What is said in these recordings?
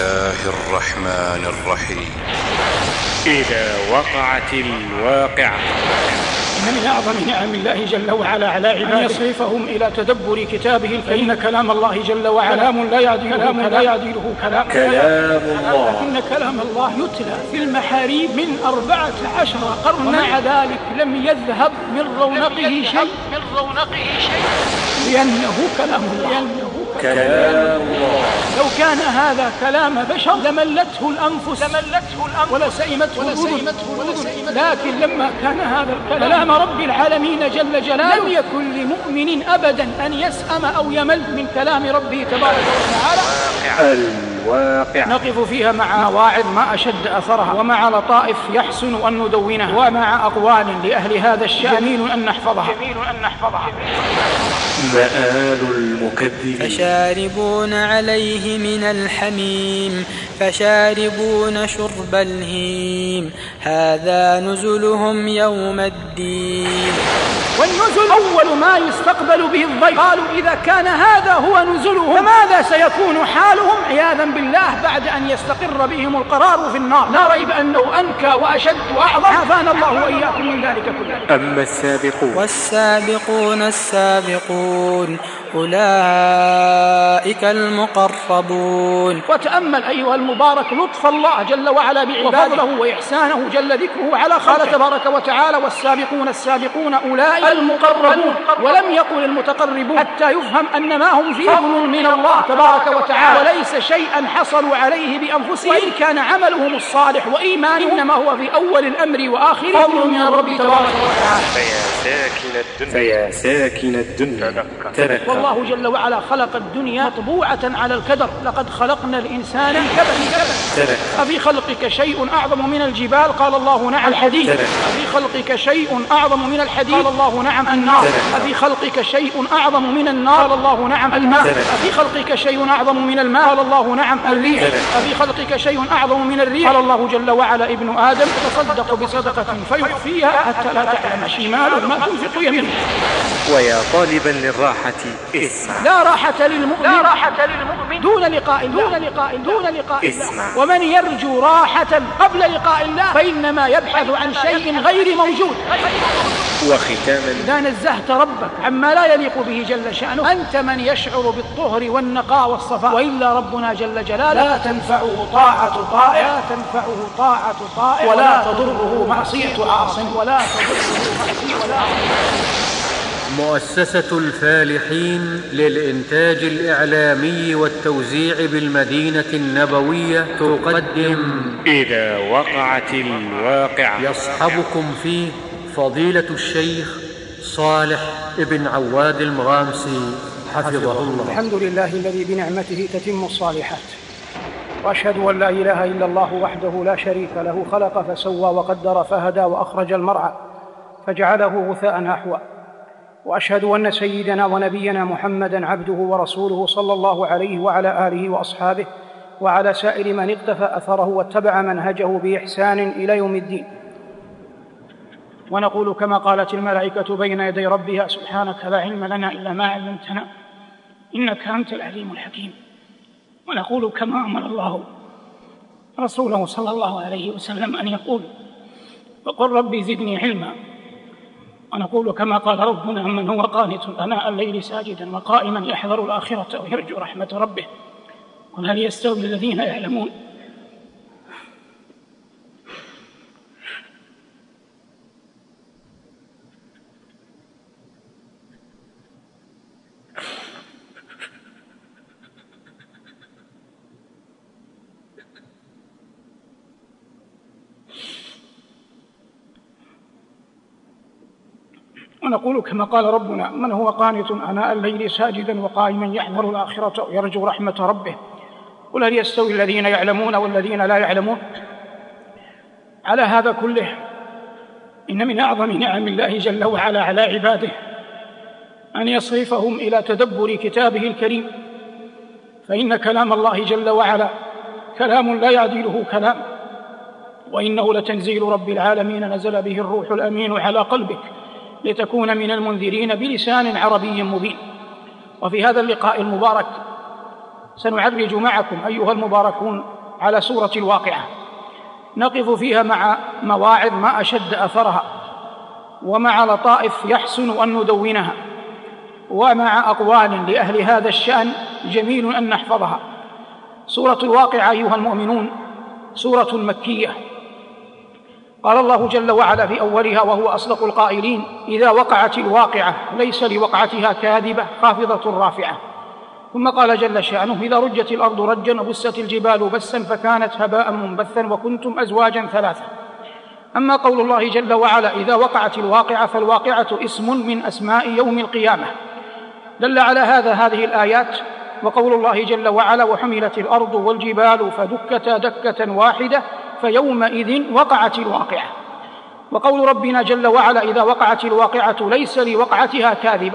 الله الرحمن الرحيم. إذا وقعت الواقعة. إن من أعظم نعم الله جل وعلا على عباده أن يصرفهم إلى تدبر كتابه، فإن كلام الله جل وعلا كلام لا يعدله كلام الله، لكن كلام الله يتلى في المحاريب من 14 قرنا، ومع ذلك لم يذهب من رونقه شيء لأنه كلام الله. لو كان هذا كلام بشر لملته الأنفس ولسئمته الأذن، لكن لما كان هذا كلام رب العالمين جل جلاله لم يكن لمؤمن أبدا أن يسأم أو يمل من كلام ربه تبارك وتعالى. الواقع نقف فيها مع مواعظ ما أشد أثرها، ومع لطائف يحسن أن ندونها، ومع أقوال لأهل هذا الشأن جميل أن نحفظها. مآل المكذبين. فشاربون عليه من الحميم فشاربون شرب الهيم هذا نزلهم يوم الدين. والنزل أول ما يستقبل به الضيف. قالوا إذا كان هذا هو نزلهم فماذا سيكون حالهم عياذا بالله بعد أن يستقر بهم القرار في النار؟ لا ريب أنه أنكى وأشد وأعظم، عافانا الله وإياكم من ذلك كله. أما السابقون والسابقون السابقون أولئك المقربون. وتأمل أيها المبارك لطف الله جل وعلا بعباده وفضله وإحسانه جل ذكره على خلقه تبارك وتعالى والسابقون السابقون أولئك المقربون، ولم يقل المتقربون حتى يفهم أن ما هم فيه فضل من الله تبارك وتعالى وليس شيئا حصلوا عليه بأنفسهم، وإن كان عملهم الصالح وإيمانهم إنما هو في أول الأمر وآخره فضل من الرب تبارك وتعالى. فيا ساكن الدنيا تذكر. والله جل وعلا خلق الدنيا مطبوعة على الكدر، لقد خلقنا الإنسان من كبد. أفي خلقك شيء أعظم من الجبال؟ قال الله نعم. الحديد. أفي خلقك شيء أعظم من الحديد؟ قال الله نعم. النار. أفي خلقك شيء أعظم من النار؟ قال الله نعم. الماء. أفي خلقك شيء أعظم من الماء؟ قال الله نعم. الريح. أفي خلقك شيء أعظم من الريح؟ قال الله جل وعلا ابن آدم تصدق بصدقة فيخفيها حتى لا تعلم شماله ما تنفق يمينه. ويا طالبا للراحة اسمع. لا راحة للمؤمن دون لقاء الله. ومن يرجو راحة قبل لقاء الله فإنما يبحث عن شيء غير موجود. وختاما إذا نزهت ربك عما لا يليق به جل شأنه أنت من يشعر بالطهر والنقاء والصفاء، وإلا ربنا جل جلاله لا تنفعه طاعة طائع ولا تضره معصية عاص. مؤسسة الفالحين للإنتاج الإعلامي والتوزيع بالمدينة النبوية تقدم إذا وقعت الواقعة. يصحبكم فيه فضيلة الشيخ صالح ابن عواد المغامسي حفظه الله. الحمد لله الذي بنعمته تتم الصالحات، وأشهد أن لا إله إلا الله وحده لا شريك له، خلق فسوى وقدر فهدى وأخرج المرعى فجعله غثاء أحوى. وأشهد أن سيدنا ونبينا محمدًا عبده ورسوله صلى الله عليه وعلى آله وأصحابه وعلى سائر من اقتفى أثره واتبع منهجه بإحسان إلى يوم الدين. ونقول كما قالت الملائكة بين يدي ربها سبحانك لا علم لنا إلا ما علمتنا إنك أنت العليم الحكيم. ونقول كما أمر الله رسوله صلى الله عليه وسلم أن يقول وقل ربي زدني علما. ونقول كما قال ربنا من هو قانت آناء الليل ساجدا وقائما يحذر الآخرة ويرجو رحمة ربه قل هل يستوي الذين يعلمون ونقول كما قال ربنا من هو قانت آناء الليل ساجدا وقائما يحذر الآخرة ويرجو رحمة ربه قل هل يستوي الذين يعلمون والذين لا يعلمون. على هذا كله إن من أعظم نعم الله جل وعلا على عباده أن يصرفهم إلى تدبر كتابه الكريم، فإن كلام الله جل وعلا كلام لا يعدله كلام، وإنه لتنزيل رب العالمين نزل به الروح الأمين على قلبك لتكون من المنذرين بلسان عربي مبين. وفي هذا اللقاء المبارك سنعرج معكم أيها المباركون على سورة الواقعة، نقف فيها مع مواعظ ما أشد أثرها، ومع لطائف يحسن أن ندونها، ومع أقوال لأهل هذا الشأن جميل أن نحفظها. سورة الواقعة أيها المؤمنون سورة مكية، قال الله جل وعلا في أولها وهو أصدق القائلين: إذا وقعت الواقعة ليس لوقعتها كاذبة خافضة رافعة. ثم قال جل شأنه: إذا رجت الأرض رجا وبست الجبال بسا فكانت هباء منبثا وكنتم أزواجا ثلاثة. أما قول الله جل وعلا إذا وقعت الواقعة، فالواقعة اسم من أسماء يوم القيامة، دل على هذه الآيات وقول الله جل وعلا: وحملت الأرض والجبال فدكتا دكة واحدة فيومئذ وقعت الواقعة. وقول ربنا جل وعلا إذا وقعت الواقعة ليس لوقعتها كاذبة.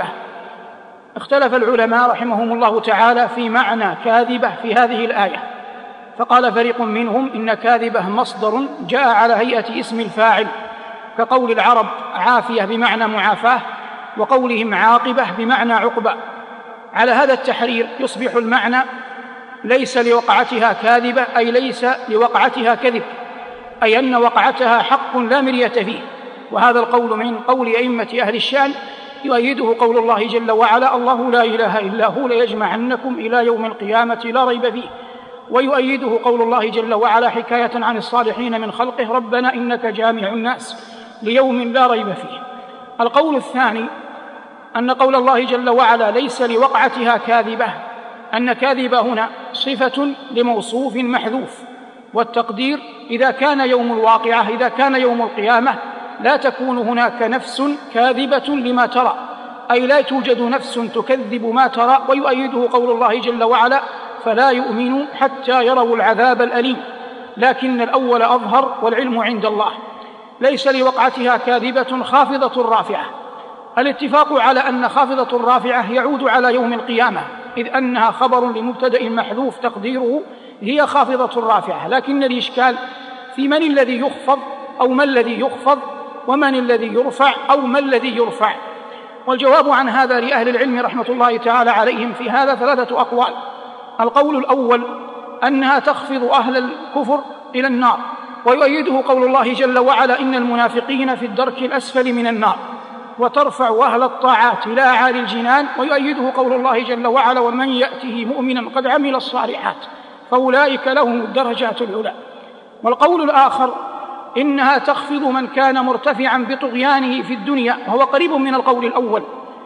اختلف العلماء رحمهم الله تعالى في معنى كاذبة في هذه الآية، فقال فريق منهم إن كاذبة مصدر جاء على هيئة اسم الفاعل، كقول العرب عافية بمعنى معافاة، وقولهم عاقبة بمعنى عقبة. على هذا التحرير يصبح المعنى ليس لوقعتها كاذبة، أي ليس لوقعتها كذب، أي أن وقعتها حق لا مرية فيه. وهذا القول من قول أئمة أهل الشأن، يؤيده قول الله جل وعلا: الله لا إله إلا هو ليجمعنكم إلى يوم القيامة لا ريب فيه. ويؤيده قول الله جل وعلا حكاية عن الصالحين من خلقه: ربنا إنك جامع الناس ليوم لا ريب فيه. القول الثاني أن قول الله جل وعلا ليس لوقعتها كاذبة، أن كاذبة هنا صفة لموصوف محذوف، والتقدير إذا كان يوم الواقعة، إذا كان يوم القيامة، لا تكون هناك نفس كاذبة لما ترى، أي لا توجد نفس تكذب ما ترى. ويؤيده قول الله جل وعلا: فلا يؤمنوا حتى يروا العذاب الأليم. لكن الأول أظهر والعلم عند الله. ليس لوقعتها كاذبة خافضة رافعة. الاتفاق على أن خافضة رافعة يعود على يوم القيامة، إذ أنها خبر لمبتدأ محذوف تقديره هي خافضة رافعة. لكن الإشكال في من الذي يخفض أو ما الذي يخفض، ومن الذي يرفع أو ما الذي يرفع. والجواب عن هذا لأهل العلم رحمة الله تعالى عليهم في هذا ثلاثة أقوال. القول الأول أنها تخفض أهل الكفر إلى النار، ويؤيده قول الله جل وعلا: إن المنافقين في الدرك الأسفل من النار، وترفع أهل الطاعات إلى أعالي الجنان. ويؤيده قول الله جل وعلا: ومن يأته مؤمنا قد عمل الصالحات فأولئك لهم الدرجات العلى. والقول الآخر إنها تخفض من كان مرتفعا بطغيانه في الدنيا، وهو قريب من القول الأول،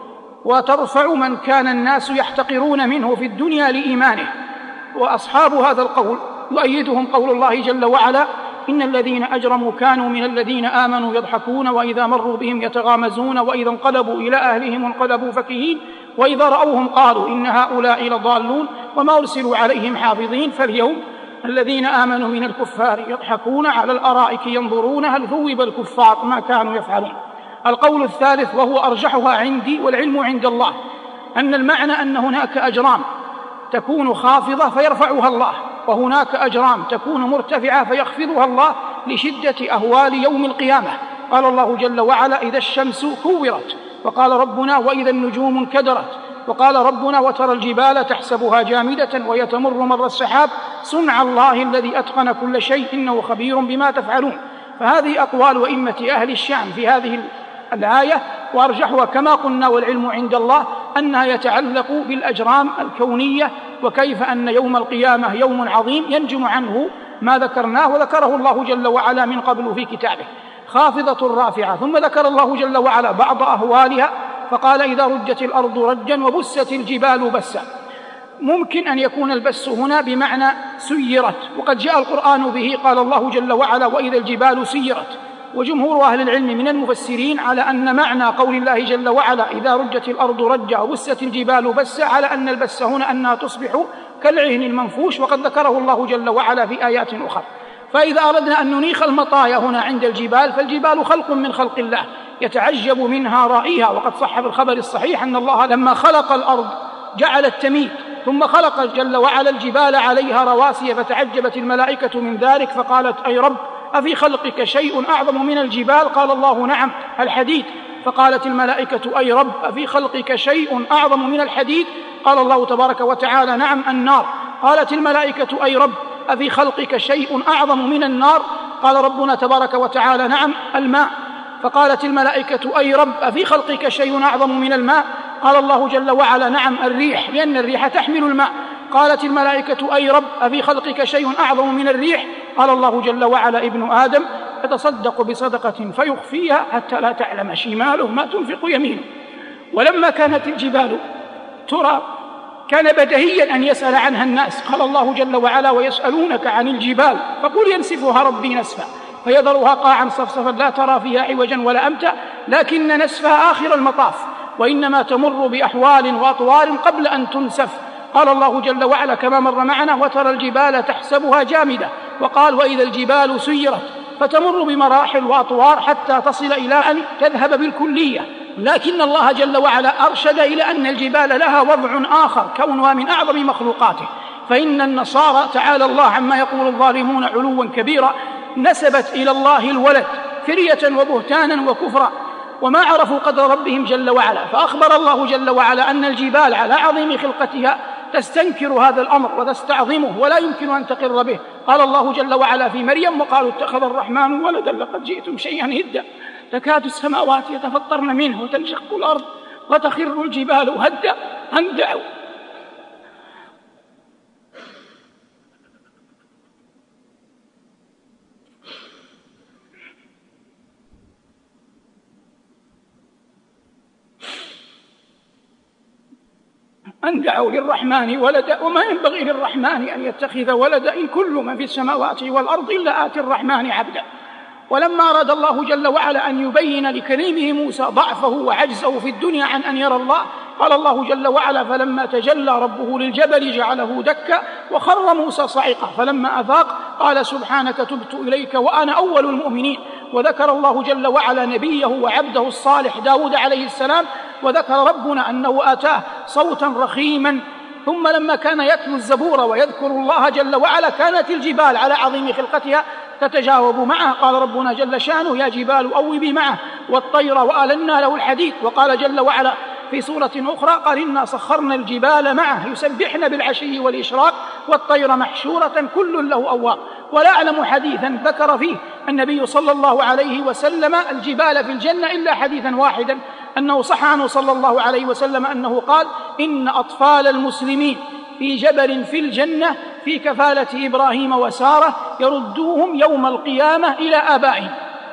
وترفع من كان الناس يحتقرون منه في الدنيا لإيمانه. وأصحاب هذا القول يؤيدهم قول الله جل وعلا: إن الذين أجرموا كانوا من الذين آمنوا يضحكون وإذا مروا بهم يتغامزون وإذا انقلبوا إلى أهلهم انقلبوا فكهين وإذا رأوهم قالوا إن هؤلاء لضالون وما أرسلوا عليهم حافظين. فاليوم الذين آمنوا من الكفار يضحكون على الأرائك ينظرون هل ثوب الكفار ما كانوا يفعلون. القول الثالث وهو أرجحها عندي والعلم عند الله، أن المعنى أن هناك أجرام تكون خافضة فيرفعها الله، وهناك أجرام تكون مرتفعة فيخفضها الله لشدة أهوال يوم القيامة. قال الله جل وعلا: إذا الشمس كورت، وقال ربنا: وإذا النجوم انكدرت، وقال ربنا: وترى الجبال تحسبها جامدة وهي تمر مر السحاب صنع الله الذي أتقن كل شيء إنه خبير بما تفعلون. فهذه أقوال أئمة أهل الشام في هذه الآية، وأرجحها كما قلنا والعلم عند الله أنها يتعلق بالأجرام الكونية، وكيف أن يوم القيامة يوم عظيم ينجم عنه ما ذكرناه وذكره الله جل وعلا من قبل في كتابه. خافضة رافعة. ثم ذكر الله جل وعلا بعض أهوالها فقال: إذا رجت الأرض رجا وبست الجبال بسا. ممكن أن يكون البس هنا بمعنى سيرت، وقد جاء القرآن به. قال الله جل وعلا: وإذا الجبال سيرت. وجمهور أهل العلم من المفسرين على أن معنى قول الله جل وعلا: إذا رجت الأرض رجا وبست الجبال بسا، على أن البس هنا أنها تصبح كالعهن المنفوش، وقد ذكره الله جل وعلا في آيات أخرى. فإذا أردنا أن ننيخ المطايا هنا عند الجبال، فالجبال خلق من خلق الله يتعجب منها رائيها. وقد صح في الخبر الصحيح أن الله لما خلق الأرض جعل التميد، ثم خلق جل وعلا الجبال عليها رواسي، فتعجبت الملائكة من ذلك فقالت: أي رب، أفي خلقك شيء أعظم من الجبال؟ قال الله: نعم، الحديد. فقالت الملائكة: أي رب، أفي خلقك شيء أعظم من الحديد؟ قال الله تبارك وتعالى: نعم، النار. قالت الملائكة أي رب أفي خلقك شيء أعظم من النار؟ قال ربنا تبارك وتعالى نعم الماء. فقالت الملائكة أي رب أفي خلقك شيء أعظم من الماء؟ قال الله جل وعلا نعم الريح، لأن الريح تحمل الماء. قالت الملائكة أي رب أفي خلقك شيء أعظم من الريح؟ قال الله جل وعلا ابن آدم يتصدق بصدقة فيخفيها حتى لا تعلم شماله ما تنفق يمينه. ولما كانت الجبال ترى كان بديهيا أن يسأل عنها الناس. قال الله جل وعلا ويسألونك عن الجبال فقل ينسفها ربي نسفا فيذرها قاعا صفصفا لا ترى فيها عوجا ولا أمتا لكن نسفها آخر المطاف وإنما تمر بأحوال وأطوار قبل أن تنسف. قال الله جل وعلا كما مر معنا وترى الجبال تحسبها جامدة، وقال وإذا الجبال سيرت فتمر بمراحل وأطوار حتى تصل إلى أن تذهب بالكلية. لكن الله جل وعلا أرشد إلى أن الجبال لها وضع آخر كونها من أعظم مخلوقاته. فإن النصارى تعالى الله عما يقول الظالمون علوا كبيرا نسبت إلى الله الولد فرية وبهتانا وكفرا وما عرفوا قدر ربهم جل وعلا. فأخبر الله جل وعلا أن الجبال على عظيم خلقتها تستنكر هذا الأمر وتستعظمه ولا يمكن أن تقر به. قال الله جل وعلا في مريم وقالوا اتخذ الرحمن ولدا لقد جئتم شيئا هدا تكاد السماوات يتفطرن منه وتنشق الأرض وتخر الجبال هدا أن دعوا للرحمن ولدا وما ينبغي للرحمن أن يتخذ ولدا إن كل من في السماوات والأرض إلا آتي الرحمن عبدا. ولما أراد الله جل وعلا أن يبين لكريمه موسى ضعفه وعجزه في الدنيا عن أن يرى الله قال الله جل وعلا فلما تجلى ربه للجبل جعله دكا وخر موسى صعقا فلما أفاق قال سبحانك تبت إليك وأنا أول المؤمنين. وذكر الله جل وعلا نبيه وعبده الصالح داود عليه السلام وذكر ربنا أنه آتاه صوتا رخيما. ثم لما كان يتلو الزبور ويذكر الله جل وعلا كانت الجبال على عظيم خلقتها تتجاوب معه. قال ربنا جل شانه يا جبال أوبي معه والطير وآلنا له الحديد. وقال جل وعلا في سورة أخرى قال إنا سخرنا الجبال معه يسبحن بالعشي والإشراق والطير محشورة كل له أواب. ولا أعلم حديثا ذكر فيه النبي صلى الله عليه وسلم الجبال في الجنة إلا حديثا واحدا أنه صح عنه صلى الله عليه وسلم أنه قال إن أطفال المسلمين في جبل في الجنة في كفالة إبراهيم وسارة يردوهم يوم القيامة إلى آبائهم.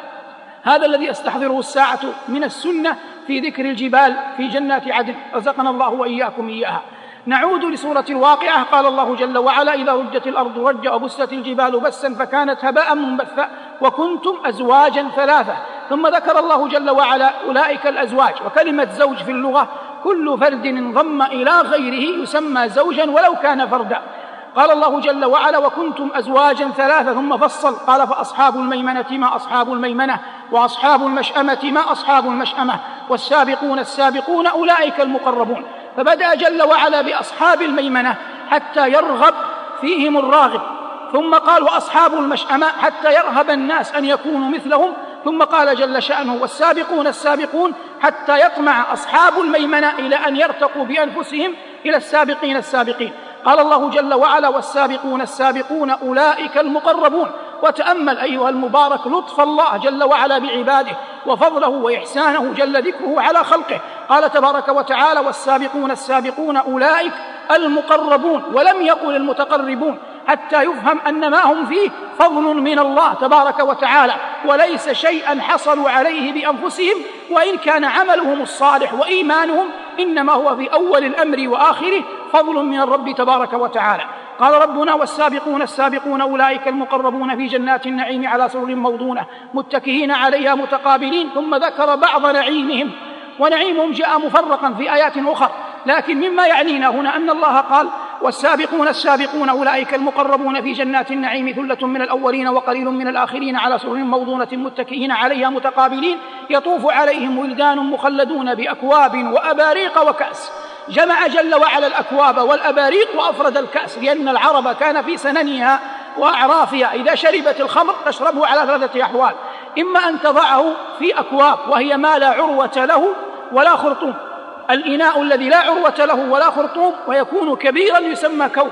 هذا الذي أستحضره الساعة من السنة في ذكر الجبال في جنات عدن رزقنا الله وإياكم إياها. نعود لسورة الواقعة. قال الله جل وعلا إذا رجت الأرض رجا وبست الجبال بسا فكانت هباء منبثا وكنتم أزواجا ثلاثة. ثم ذكر الله جل وعلا أولئك الأزواج. وكلمة زوج في اللغة كل فرد انضم إلى غيره يسمى زوجا ولو كان فردا. قال الله جل وعلا وكنتم أزواجا ثلاثة ثم فصل قال فأصحاب الميمنة ما أصحاب الميمنة وأصحاب المشأمة ما أصحاب المشأمة والسابقون السابقون أولئك المقربون. فبدأ جل وعلا بأصحاب الميمنة حتى يرغب فيهم الراغب ثم قال وأصحاب المشأمة حتى يرهب الناس أن يكونوا مثلهم ثم قال جل شأنه والسابقون السابقون حتى يطمع أصحاب الميمنة إلى أن يرتقوا بأنفسهم إلى السابقين السابقين. قال الله جل وعلا والسابقون السابقون أولئك المقربون. وتأمل أيها المبارك لطف الله جل وعلا بعباده وفضله وإحسانه جل ذكره على خلقه. قال تبارك وتعالى والسابقون السابقون أولئك المقربون ولم يقل المتقربون حتى يفهم أن ما هم فيه فضل من الله تبارك وتعالى وليس شيئا حصلوا عليه بأنفسهم وإن كان عملهم الصالح وإيمانهم إنما هو في أول الأمر وآخره فضل من الرب تبارك وتعالى. قال ربنا والسابقون السابقون أولئك المقربون في جنات النعيم على سرر موضونة متكئين عليها متقابلين. ثم ذكر بعض نعيمهم ونعيمهم جاء مفرقا في آيات أخرى لكن مما يعنينا هنا أن الله قال والسابقون السابقون أولئك المقربون في جنات النعيم ثلة من الأولين وقليل من الآخرين على سرر موضونة متكئين عليها متقابلين يطوف عليهم ولدان مخلدون بأكواب وأباريق وكأس. جمع جل وعلا الأكواب والأباريق وأفرد الكأس لأن العرب كان في سننها وأعرافها إذا شربت الخمر تشربه على ثلاثة أحوال إما أن تضعه في أكواب وهي ما لا عروة له ولا خرطوم. الإناء الذي لا عروة له ولا خرطوم ويكون كبيرا يسمى كوب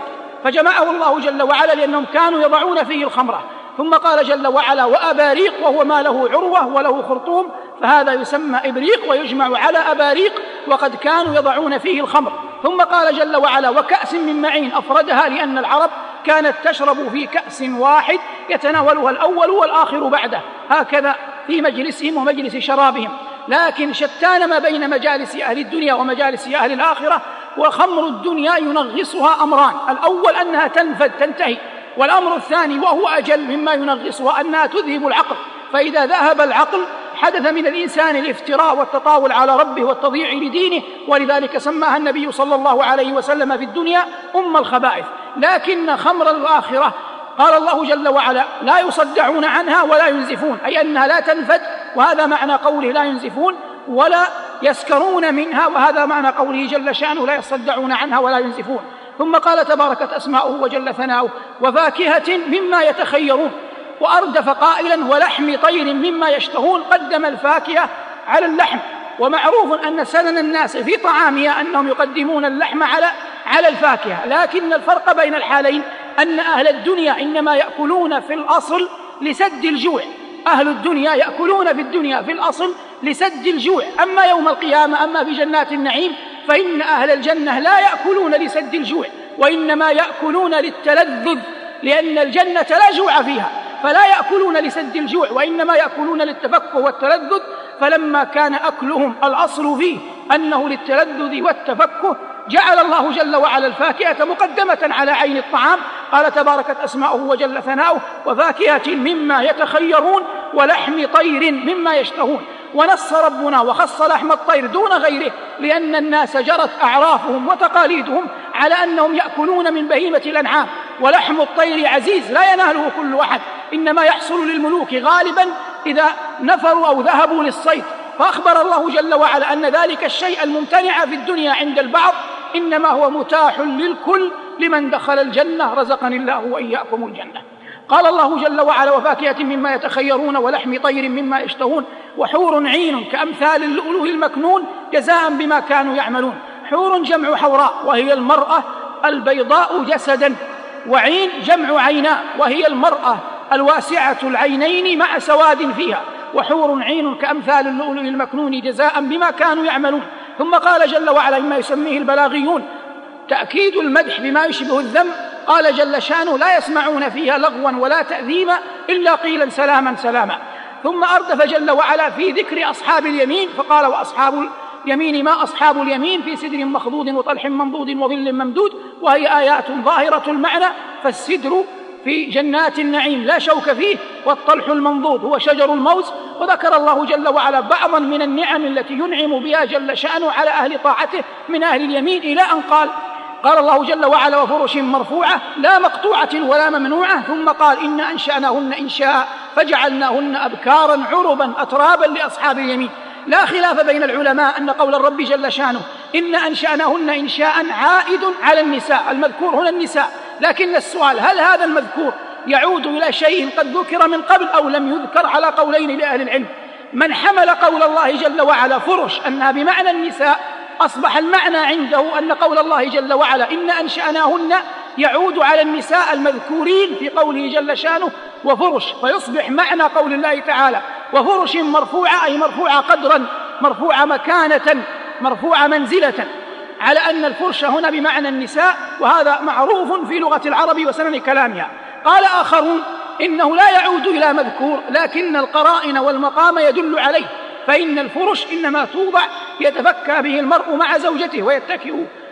فجمعه الله جل وعلا لأنهم كانوا يضعون فيه الخمرة. ثم قال جل وعلا وأباريق، وهو ما له عروة وله خرطوم، فهذا يسمى إبريق ويجمع على أباريق، وقد كانوا يضعون فيه الخمر. ثم قال جل وعلا وكأس من معين، أفردها لأن العرب كانت تشرب في كأس واحد يتناولها الأول والآخر بعده، هكذا في مجلسهم ومجلس شرابهم. لكن شتان ما بين مجالس أهل الدنيا ومجالس أهل الآخرة. وخمر الدنيا ينغصها أمران: الأول أنها تنفد تنتهي، والأمر الثاني وهو أجل مما ينغصها أنها تذهب العقل، فإذا ذهب العقل حدث من الإنسان الافتراء والتطاول على ربه والتضييع لدينه، ولذلك سماها النبي صلى الله عليه وسلم في الدنيا أم الخبائث. لكن خمر الآخرة قال الله جل وعلا لا يصدعون عنها ولا ينزفون، أي أنها لا تنفد، وهذا معنى قوله لا ينزفون، ولا يسكرون منها، وهذا معنى قوله جل شأنه لا يصدعون عنها ولا ينزفون. ثم قال تباركت أسماؤه وجل ثناؤه وفاكهة مما يتخيرون، وأردف قائلا ولحم طير مما يشتهون، قدم الفاكهة على اللحم. ومعروف أن سنن الناس في طعامها أنهم يقدمون اللحم على الفاكهة، لكن الفرق بين الحالين أن أهل الدنيا إنما يأكلون في الأصل لسد الجوع، أهل الدنيا يأكلون في الدنيا في الأصل لسد الجوع. أما يوم القيامة، أما في جنات النعيم، فإن أهل الجنة لا يأكلون لسد الجوع، وإنما يأكلون للتلذذ، لأن الجنة لا جوع فيها، فلا يأكلون لسد الجوع، وإنما يأكلون للتفكه والتلذذ. فلما كان أكلهم الأصل فيه أنه للتلذذ والتفكه، جعل الله جل وعلا الفاكهة مقدمة على عين الطعام. قال تباركت أسماؤه وجل ثناؤه وفاكهة مما يتخيرون ولحم طير مما يشتهون. ونص ربنا وخص لحم الطير دون غيره، لأن الناس جرت أعرافهم وتقاليدهم على أنهم يأكلون من بهيمة الأنعام، ولحم الطير عزيز لا يناله كل أحد، إنما يحصل للملوك غالبا إذا نفروا أو ذهبوا للصيد. فأخبر الله جل وعلا أن ذلك الشيء الممتنع في الدنيا عند البعض إنما هو متاح للكل لمن دخل الجنة، رزقني الله وإياكم الجنة. قال الله جل وعلا وفاكهة مما يتخيرون ولحم طير مما يشتهون وحور عين كأمثال اللؤلؤ المكنون جزاء بما كانوا يعملون. حور جمع حوراء وهي المرأة البيضاء جسدا، وعين جمع عيناء وهي المرأة الواسعة العينين مع سواد فيها. وحور عين كأمثال اللؤلؤ المكنون جزاء بما كانوا يعملون. ثم قال جل وعلا مما يسميه البلاغيون تأكيد المدح بما يشبه الذم، قال جل شأنه لا يسمعون فيها لغوا ولا تأثيما إلا قيلا سلاما سلاما. ثم أردف جل وعلا في ذكر أصحاب اليمين فقال وأصحاب اليمين ما أصحاب اليمين في سدر مخضود وطلح منضود وظل ممدود، وهي آيات ظاهرة المعنى. فالسدر في جنات النعيم لا شوك فيه، والطلح المنضود هو شجر الموز. وذكر الله جل وعلا بعضا من النعم التي ينعم بها جل شأنه على أهل طاعته من أهل اليمين، إلى أن قال الله جل وعلا وفرش مرفوعة لا مقطوعة ولا ممنوعة. ثم قال إن أنشأناهن إنشاء فجعلناهن أبكارا عربا أترابا لأصحاب اليمين. لا خلاف بين العلماء أن قول الرب جل شأنه إن أنشأناهن إنشاء عائد على النساء، المذكور هنا النساء، لكن السؤال هل هذا المذكور يعود إلى شيء قد ذكر من قبل أو لم يذكر؟ على قولين لأهل العلم. من حمل قول الله جل وعلا فرش أنها بمعنى النساء، أصبح المعنى عنده أن قول الله جل وعلا إن أنشأناهن يعود على النساء المذكورين في قوله جل شأنه وفرش، فيصبح معنى قول الله تعالى وفرش مرفوعة أي مرفوعة قدرا، مرفوعة مكانة، مرفوعة منزلة، على أن الفرش هنا بمعنى النساء، وهذا معروف في لغة العرب وسنن كلامها. قال آخرون إنه لا يعود إلى مذكور، لكن القرائن والمقام يدل عليه، فإن الفرش إنما توضع يتفكى به المرء مع زوجته ويتكئ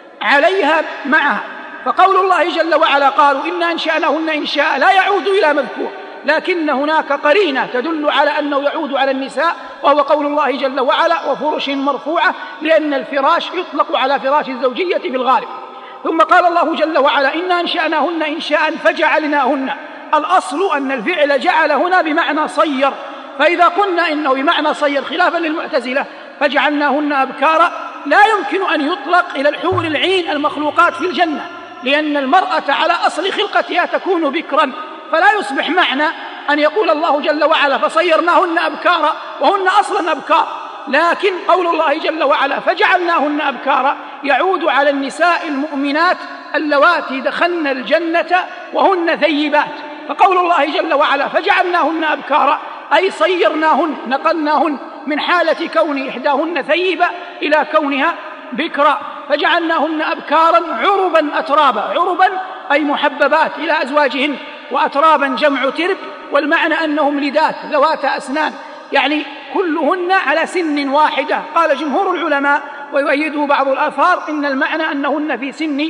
عليها معها. فقول الله جل وعلا قالوا إن أنشأناهن إنشاء لا يعود إلى مذكور، لكن هناك قرينة تدل على أنه يعود على النساء، وهو قول الله جل وعلا وفرش مرفوعة، لأن الفراش يطلق على فراش الزوجية في الغالب. ثم قال الله جل وعلا إن أنشأناهن إنشاء فجعلناهن، الأصل أن الفعل جعل هنا بمعنى صير، فإذا قلنا إنه بمعنى صير خلافا للمعتزلة فجعلناهن أبكارا، لا يمكن أن يطلق إلى الحور العين المخلوقات في الجنة، لأن المرأة على أصل خلقتها تكون بكرا، فلا يصبح معنى أن يقول الله جل وعلا فصيرناهن أبكارا وهن أصلا أبكار. لكن قول الله جل وعلا فجعلناهن أبكارا يعود على النساء المؤمنات اللواتي دخلن الجنة وهن ثيبات. فقول الله جل وعلا فجعلناهن أبكارا أي صيرناهن، نقلناهن من حالة كون إحداهن ثيبة إلى كونها بكرا، فجعلناهن أبكارا عربا أترابا. عربا أي محببات إلى أزواجهن، وأترابا جمع ترب، والمعنى أنهم لدات ذوات أسنان، يعني كلهن على سن واحدة. قال جمهور العلماء ويؤيده بعض الآثار إن المعنى أنهن في سن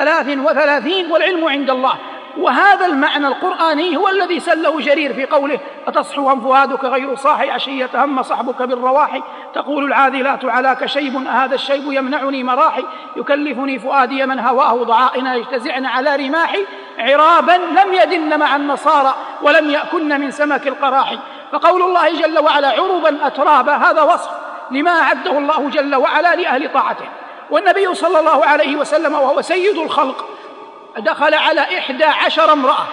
33 والعلم عند الله. وهذا المعنى القرآني هو الذي سله جرير في قوله أتصحو أم فؤادك غير صاحي عشية هم صحبك بالرواحي تقول العاذلات علاك شيب أهذا الشيب يمنعني مراحي يكلفني فؤادي من هواه ضعائنا يجتزعن على رماحي عرابا لم يدن مع النصارى ولم يأكن من سمك القراحي. فقول الله جل وعلا عربا أترابا هذا وصف لما أعده الله جل وعلا لأهل طاعته. والنبي صلى الله عليه وسلم وهو سيد الخلق دخل على 11 امرأة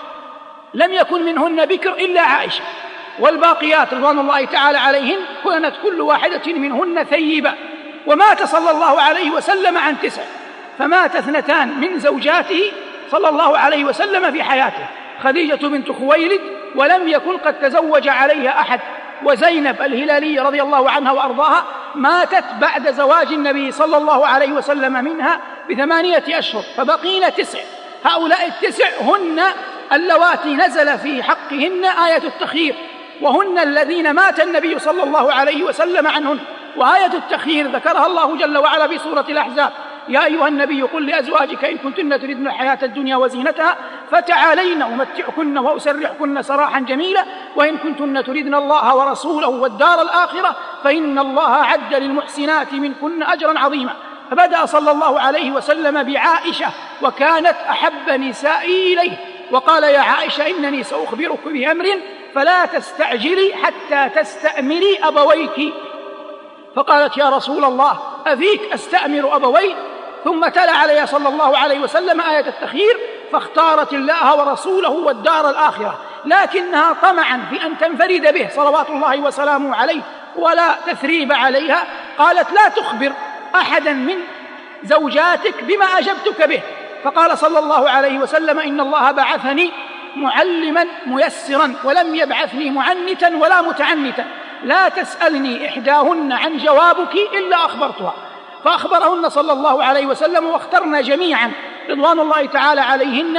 لم يكن منهن بكر إلا عائشة، والباقيات رضوان الله تعالى عليهن كانت كل واحدة منهن ثيبة. ومات صلى الله عليه وسلم عن 9، فمات 2 من زوجاته صلى الله عليه وسلم في حياته، خديجة بنت خويلد ولم يكن قد تزوج عليها أحد، وزينب الهلالية رضي الله عنها وأرضاها ماتت بعد زواج النبي صلى الله عليه وسلم منها ب8 أشهر، فبقينا 9. هؤلاء 9 هن اللواتي نزل في حقهن آية التخيير، وهن الذين مات النبي صلى الله عليه وسلم عنهن. وآية التخيير ذكرها الله جل وعلا في سورة الأحزاب يا أيها النبي قل لأزواجك إن كنتن تردن الحياة الدنيا وزينتها فتعالين أمتعكن وأسرحكن سراحا جميلا وإن كنتن تردن الله ورسوله والدار الآخرة فإن الله أعد للمحسنات منكن أجرا عظيما. فبدأ صلى الله عليه وسلم بعائشة وكانت أحب نسائي إليه، وقال يا عائشة إنني سأخبرك بأمر فلا تستعجلي حتى تستأمري أبويك. فقالت يا رسول الله أفيك أستأمر أبوي؟ ثم تلا عليها صلى الله عليه وسلم آية التخيير فاختارت الله ورسوله والدار الآخرة، لكنها طمعا في أن تنفرد به صلوات الله وسلامه عليه ولا تثريب عليها قالت لا تخبر أحدا من زوجاتك بما أجبتك به. فقال صلى الله عليه وسلم إن الله بعثني معلما ميسرا ولم يبعثني معنتا ولا متعنتا، لا تسألني إحداهن عن جوابك إلا أخبرتها. فأخبرهن صلى الله عليه وسلم، واخترنا جميعا رضوان الله تعالى عليهن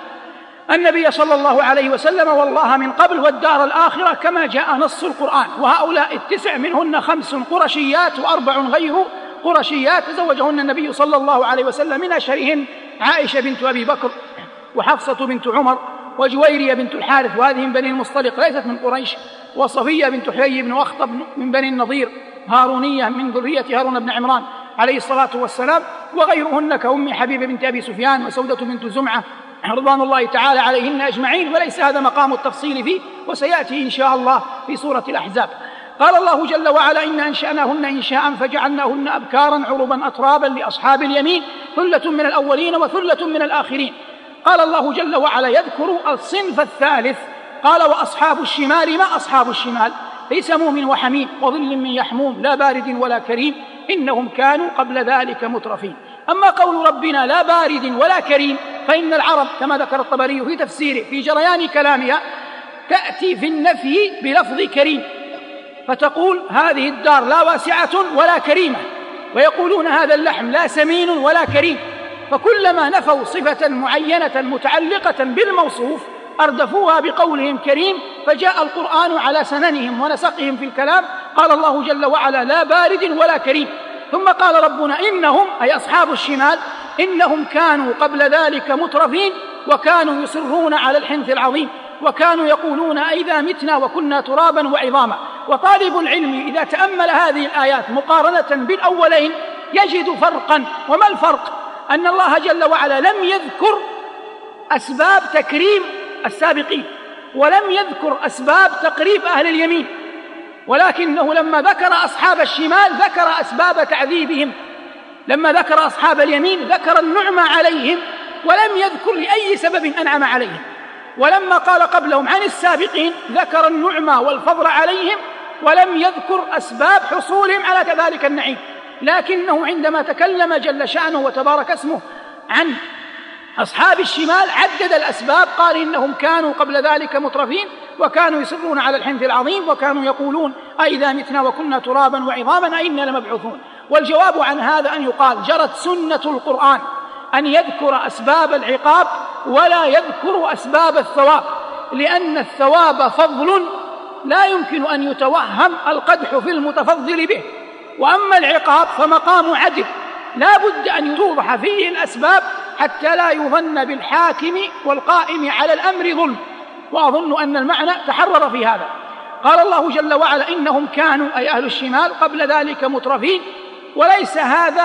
النبي صلى الله عليه وسلم والله من قبل والدار الآخرة كما جاء نص القرآن. وهؤلاء 9 منهن 5 قرشيات و4 غير قرشيات تزوجهن النبي صلى الله عليه وسلم، من أشهرهن عائشة بنت أبي بكر وحفصة بنت عمر وجويرية بنت الحارث وهذه من بني المصطلق ليست من قريش، وصفية بنت حيي بن أخطب من بني النضير، هارونية من ذرية هارون بن عمران عليه الصلاة والسلام، وغيرهن كأم حبيبة بنت أبي سفيان وسودة بنت زمعة رضوان الله تعالى عليهن أجمعين، وليس هذا مقام التفصيل فيه وسيأتي إن شاء الله في سورة الأحزاب. قال الله جل وعلا إن أنشأناهن إنشاء فجعلناهن أبكارا عربا أترابا لأصحاب اليمين ثلة من الأولين وثلة من الآخرين. قال الله جل وعلا يذكر الصنف الثالث قال وأصحاب الشمال ما أصحاب الشمال في سموم وحميم وظل من يحموم لا بارد ولا كريم إنهم كانوا قبل ذلك مترفين. أما قول ربنا لا بارد ولا كريم فإن العرب كما ذكر الطبري في تفسيره في جريان كلامها تأتي في النفي بلفظ كريم فتقول هذه الدار لا واسعة ولا كريمة، ويقولون هذا اللحم لا سمين ولا كريم، فكلما نفوا صفة معينة متعلقة بالموصوف أردفوها بقولهم كريم، فجاء القرآن على سننهم ونسقهم في الكلام. قال الله جل وعلا لا بارد ولا كريم، ثم قال ربنا إنهم أي أصحاب الشمال إنهم كانوا قبل ذلك مترفين وكانوا يصرون على الحنث العظيم وكانوا يقولون أئذا متنا وكنا ترابا وعظاما. وطالب العلم إذا تأمل هذه الآيات مقارنة بالأولين يجد فرقا. وما الفرق؟ أن الله جل وعلا لم يذكر أسباب تكريم السابقين ولم يذكر أسباب تقريب أهل اليمين، ولكنه لما ذكر أصحاب الشمال ذكر أسباب تعذيبهم، لما ذكر أصحاب اليمين ذكر النعمة عليهم ولم يذكر لأي سبب أنعم عليهم، ولما قال قبلهم عن السابقين ذكر النعمة والفضل عليهم ولم يذكر أسباب حصولهم على كذلك النعيم. لكنه عندما تكلم جل شأنه وتبارك اسمه عن أصحاب الشمال عدد الأسباب، قال إنهم كانوا قبل ذلك مترفين وكانوا يصرون على الحنث العظيم وكانوا يقولون أئذا متنا وكنا ترابا وعظاما أئنا لمبعوثون. والجواب عن هذا أن يقال جرت سنة القرآن أن يذكر أسباب العقاب ولا يذكر أسباب الثواب، لأن الثواب فضل لا يمكن أن يتوهم القدح في المتفضل به، وأما العقاب فمقام عدل لا بد أن توضح فيه الأسباب حتى لا يظن بالحاكم والقائم على الأمر ظلم. وأظن أن المعنى تحرر في هذا. قال الله جل وعلا إنهم كانوا أي أهل الشمال قبل ذلك مترفين، وليس هذا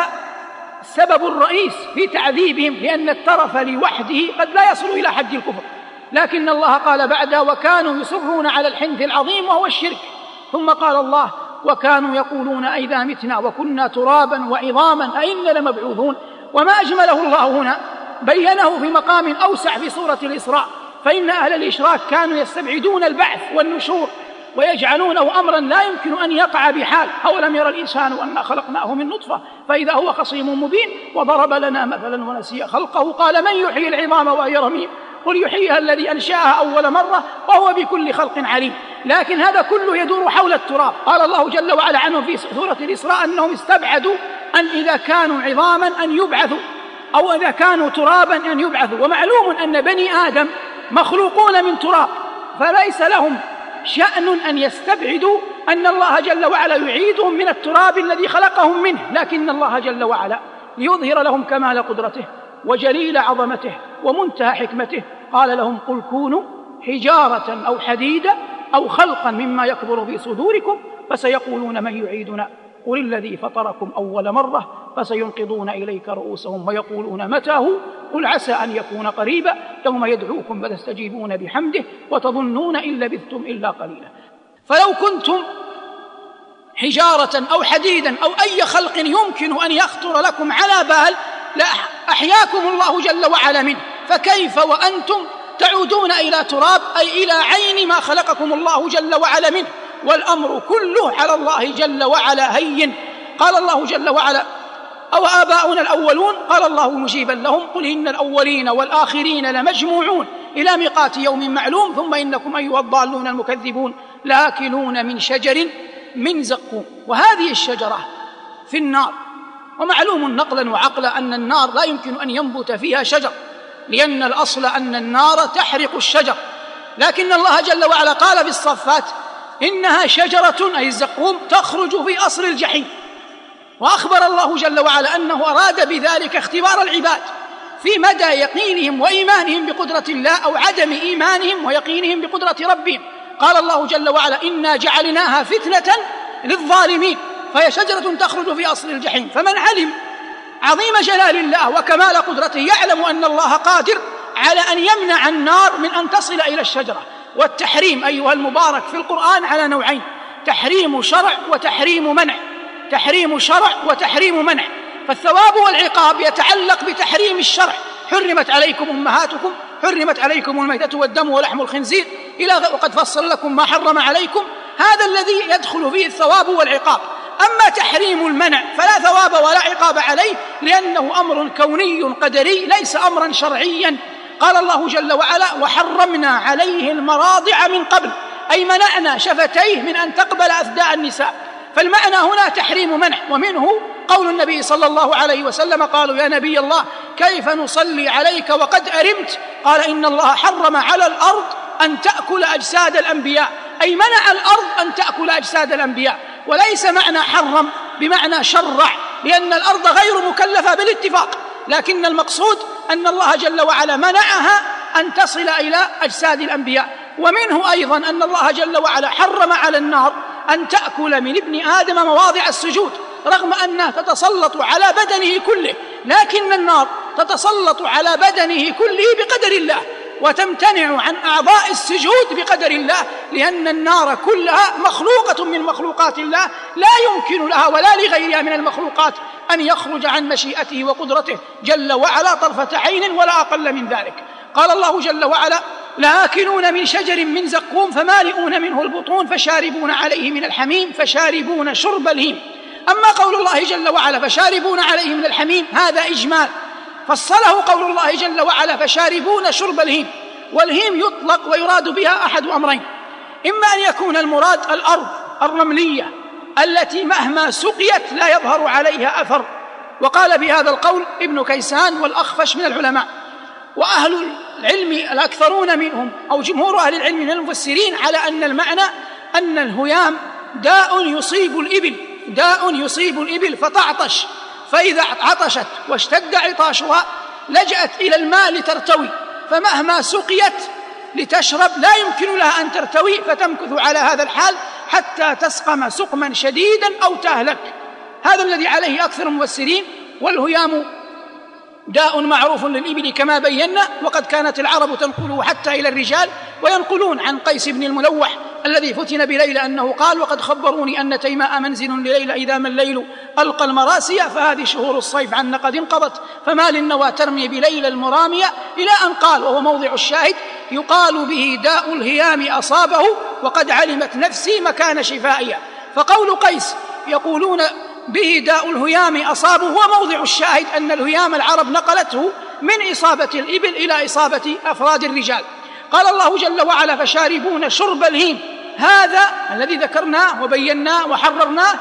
السبب الرئيس في تعذيبهم، لأن الترف لوحده قد لا يصل إلى حد الكفر، لكن الله قال بعدها وكانوا يصرون على الحنث العظيم وهو الشرك، ثم قال الله وكانوا يقولون أئذا متنا وكنا ترابا وعظاما أئنا لمبعوثون. وما أجمله الله هنا بينه في مقام أوسع في سورة الإسراء، فإن أهل الإشراك كانوا يستبعدون البعث والنشور ويجعلونه أمرا لا يمكن أن يقع بحال. أولم يرى الإنسان أنا خلقناه من نطفة فإذا هو خصيم مبين وضرب لنا مثلا ونسي خلقه قال من يحيي العظام وهي رميم قل يحييها الذي أنشأها أول مرة وهو بكل خلق عليم. لكن هذا كله يدور حول التراب. قال الله جل وعلا عنه في سورة الإسراء أنهم استبعدوا أن إذا كانوا عظاما أن يبعثوا أو إذا كانوا ترابا أن يبعثوا، ومعلوم أن بني آدم مخلوقون من تراب، فليس لهم شأن أن يستبعدوا أن الله جل وعلا يعيدهم من التراب الذي خلقهم منه، لكن الله جل وعلا ليظهر لهم كمال قدرته وجليل عظمته ومنتهى حكمته قال لهم قل كونوا حجارة أو حديدا أو خلقا مما يكبر في صدوركم فسيقولون من يعيدنا قل الذي فطركم أول مرة فسينقضون إليك رؤوسهم ويقولون متى هو قل عسى أن يكون قريبا يوم يدعوكم فتستجيبون بحمده وتظنون إن لبثتم إلا قليلا. فلو كنتم حجارة أو حديدا أو أي خلق يمكن أن يخطر لكم على بال لأحياكم الله جل وعلا منه، فكيف وأنتم تعودون إلى تراب أي إلى عين ما خلقكم الله جل وعلا منه، والأمر كله على الله جل وعلا هين. قال الله جل وعلا أو آباؤنا الأولون قال الله مجيبا لهم قل إن الأولين والآخرين لمجموعون إلى ميقات يوم معلوم ثم إنكم أيها الضالون المكذبون لآكلون من شجر من زقوم. وهذه الشجرة في النار، ومعلوم نقلا وعقلا أن النار لا يمكن أن ينبت فيها شجر، لأن الأصل أن النار تحرق الشجر، لكن الله جل وعلا قال في الصفات إنها شجرة أي الزقوم تخرج في أصل الجحيم. وأخبر الله جل وعلا أنه أراد بذلك اختبار العباد في مدى يقينهم وإيمانهم بقدرة الله أو عدم إيمانهم ويقينهم بقدرة ربهم. قال الله جل وعلا إنا جعلناها فتنة للظالمين فهي شجرة تخرج في أصل الجحيم. فمن علم عظيم جلال الله وكمال قدرته يعلم أن الله قادر على أن يمنع النار من أن تصل إلى الشجرة. والتحريم أيها المبارك في القرآن على نوعين: تحريم شرع وتحريم منع. تحريم شرع وتحريم منع. فالثواب والعقاب يتعلق بتحريم الشرع: حرمت عليكم أمهاتكم، حرمت عليكم الميتة والدم ولحم الخنزير إلى وقد فصل لكم ما حرم عليكم. هذا الذي يدخل فيه الثواب والعقاب. أما تحريم المنع فلا ثواب ولا عقاب عليه، لأنه أمر كوني قدري ليس أمرا شرعيا. قال الله جل وعلا وحرمنا عليه المراضع من قبل، أي منعنا شفتيه من أن تقبل أثداء النساء. فالمعنى هنا تحريم منع. ومنه قول النبي صلى الله عليه وسلم قالوا يا نبي الله كيف نصلي عليك وقد أرمت؟ قال إن الله حرم على الأرض أن تأكل أجساد الأنبياء، أي منع الأرض أن تأكل أجساد الأنبياء، وليس معنى حرم بمعنى شرع، لأن الأرض غير مكلفة بالاتفاق، لكن المقصود أن الله جل وعلا منعها أن تصل إلى أجساد الأنبياء. ومنه أيضا أن الله جل وعلا حرم على النار أن تأكل من ابن آدم مواضع السجود، رغم أنها تتسلط على بدنه كله، لكن النار تتسلط على بدنه كله بقدر الله، وتمتنع عن أعضاء السجود بقدر الله، لأن النار كلها مخلوقة من مخلوقات الله، لا يمكن لها ولا لغيرها من المخلوقات أن يخرج عن مشيئته وقدرته جل وعلا طرفة عين ولا أقل من ذلك. قال الله جل وعلا لآكلون من شجر من زقوم فمالئون منه البطون فشاربون عليه من الحميم فشاربون شرب الهيم. أما قول الله جل وعلا فشاربون عليه من الحميم هذا إجمال، فصله قول الله جل وعلا فشاربون شرب الهيم. والهيم يطلق ويراد بها أحد أمرين: إما أن يكون المراد الأرض الرملية التي مهما سقيت لا يظهر عليها أثر، وقال بهذا القول ابن كيسان والأخفش من العلماء. وأهل العلم الأكثرون منهم أو جمهور أهل العلم من المفسرين على أن المعنى أن الهيام داء يصيب الإبل فتعطش، فإذا عطشت واشتد عطاشها لجأت إلى الماء لترتوي، فمهما سقيت لتشرب لا يمكن لها أن ترتوي، فتمكث على هذا الحال حتى تسقم سقما شديدا أو تهلك. هذا الذي عليه أكثر المفسرين. والهيام داء معروف للإبل كما بينا، وقد كانت العرب تنقله حتى إلى الرجال، وينقلون عن قيس بن الملوح الذي فتن بليلى أنه قال: وقد خبروني أن تيماء منزل لليلى إذا ما الليل ألقى المراسية، فهذه شهور الصيف عنا قد انقضت، فما للنوى ترمي بليلى المرامية، إلى أن قال، وهو موضع الشاهد: يقال به داء الهيام أصابه وقد علمت نفسي مكان شفائها. فقول قيس يقولون به داء الهيام أصابه هو موضع الشاهد أن الهيام العرب نقلته من إصابة الإبل إلى إصابة أفراد الرجال. قال الله جل وعلا فشاربون شرب الهيم. هذا الذي ذكرناه وبيناه وحررناه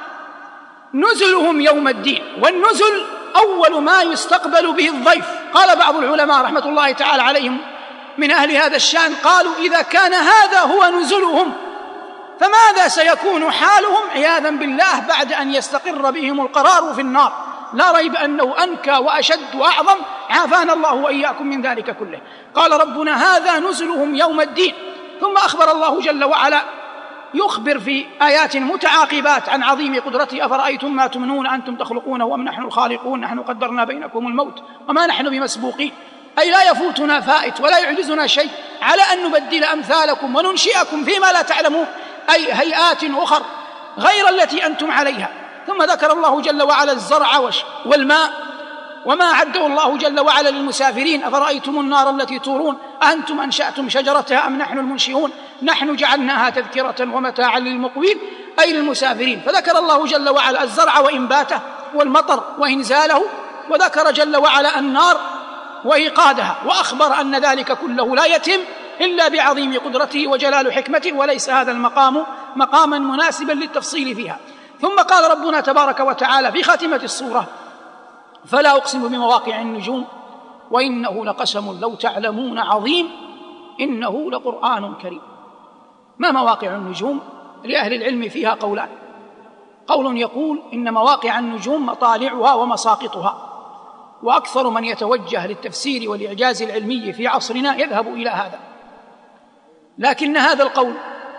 نزلهم يوم الدين، والنزل أول ما يستقبل به الضيف. قال بعض العلماء رحمة الله تعالى عليهم من أهل هذا الشأن قالوا: إذا كان هذا هو نزلهم فماذا سيكون حالهم عياذا بالله بعد أن يستقر بهم القرار في النار؟ لا ريب أنه أنكى وأشد وأعظم، عافانا الله وإياكم من ذلك كله. قال ربنا: هذا نزلهم يوم الدين. ثم أخبر الله جل وعلا يخبر في آيات متعاقبات عن عظيم قدرته: أفرأيتم ما تمنون أنتم تخلقونه وأم نحن الخالقون نحن قدرنا بينكم الموت وما نحن بمسبوقين. أي لا يفوتنا فائت ولا يعجزنا شيء على أن نبدل أمثالكم وننشئكم فيما لا تعلمون، أي هيئات أخر غير التي أنتم عليها. ثم ذكر الله جل وعلا الزرع والماء وما أعده الله جل وعلا للمسافرين: أفرأيتم النار التي تورون أنتم أنشأتم شجرتها أم نحن المنشئون نحن جعلناها تذكرة ومتاعا للمقوين، أي للمسافرين. فذكر الله جل وعلا الزرع وإنباته والمطر وإنزاله، وذكر جل وعلا النار وإيقادها، وأخبر أن ذلك كله لا يتم إلا بعظيم قدرته وجلال حكمته، وليس هذا المقام مقاما مناسبا للتفصيل فيها. ثم قال ربنا تبارك وتعالى في خاتمة السورة: فلا أقسم بمواقع النجوم وإنه لقسم لو تعلمون عظيم إنه لقرآن كريم. ما مواقع النجوم؟ لأهل العلم فيها قولان: قول يقول إن مواقع النجوم مطالعها ومساقطها، وأكثر من يتوجه للتفسير والإعجاز العلمي في عصرنا يذهب إلى هذا، لكن هذا القول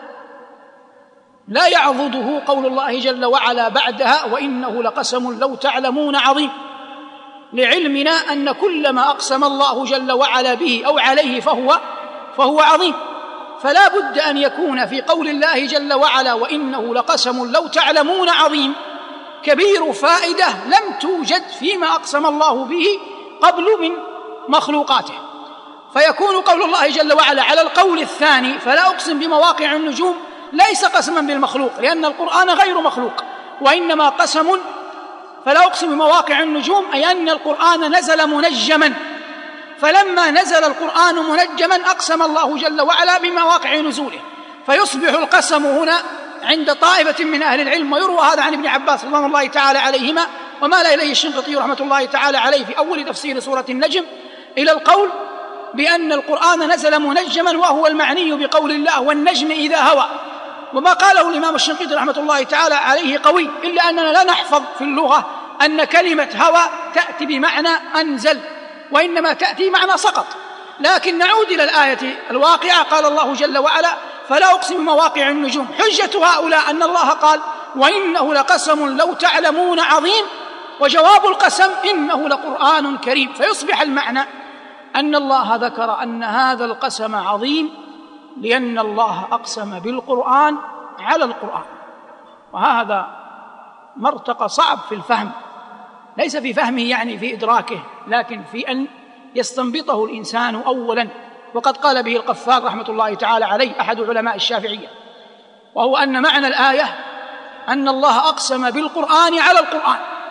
لا يعضده قول الله جل وعلا بعدها: وإنه لقسم لو تعلمون عظيم، لعلمنا أن كل ما أقسم الله جل وعلا به أو عليه فهو عظيم. فلا بد أن يكون في قول الله جل وعلا وإنه لقسم لو تعلمون عظيم كبير فائدة لم توجد فيما أقسم الله به قبل من مخلوقاته، فيكون قول الله جل وعلا على القول الثاني فلا أقسم بمواقع النجوم ليس قسما بالمخلوق، لأن القرآن غير مخلوق، وإنما قسم فلا أقسم بمواقع النجوم أي أن القرآن نزل منجما، فلما نزل القرآن منجما أقسم الله جل وعلا بمواقع نزوله، فيصبح القسم هنا عند طائفة من أهل العلم، ويروى هذا عن ابن عباس رضوان الله تعالى عليهما، ومال إليه الشنقيطي رحمة الله تعالى عليه في أول تفسير سورة النجم إلى القول بأن القرآن نزل منجما، وهو المعني بقول الله والنجم إذا هوى. وما قاله الإمام الشنقيطي رحمة الله تعالى عليه قوي، إلا أننا لا نحفظ في اللغة أن كلمة هوى تأتي بمعنى أنزل، وإنما تأتي معنى سقط. لكن نعود إلى الآية الواقعة، قال الله جل وعلا فلا أقسم بمواقع النجوم. حجة هؤلاء أن الله قال وإنه لقسم لو تعلمون عظيم، وجواب القسم إنه لقرآن كريم، فيصبح المعنى أن الله ذكر أن هذا القسم عظيم لأن الله أقسم بالقرآن على القرآن. وهذا مرتقى صعب في الفهم، ليس في فهمه يعني في إدراكه، لكن في أن يستنبطه الإنسان أولا. وقد قال به القفار رحمة الله تعالى عليه أحد علماء الشافعية، وهو أن معنى الآية أن الله أقسم بالقرآن على القرآن،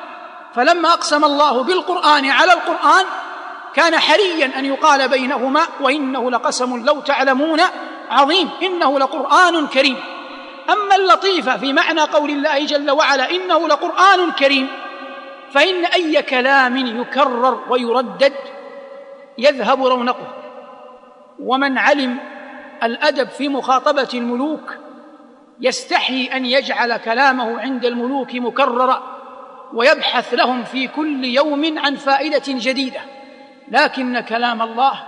فلما أقسم الله بالقرآن على القرآن كان حريا أن يقال بينهما وإنه لقسم لو تعلمون عظيم إنه لقرآن كريم. أما اللطيفة في معنى قول الله جل وعلا إنه لقرآن كريم، فإن أي كلام يكرر ويردد يذهب رونقه، ومن علم الأدب في مخاطبة الملوك يستحي أن يجعل كلامه عند الملوك مكررا ويبحث لهم في كل يوم عن فائدة جديدة، لكن كلام الله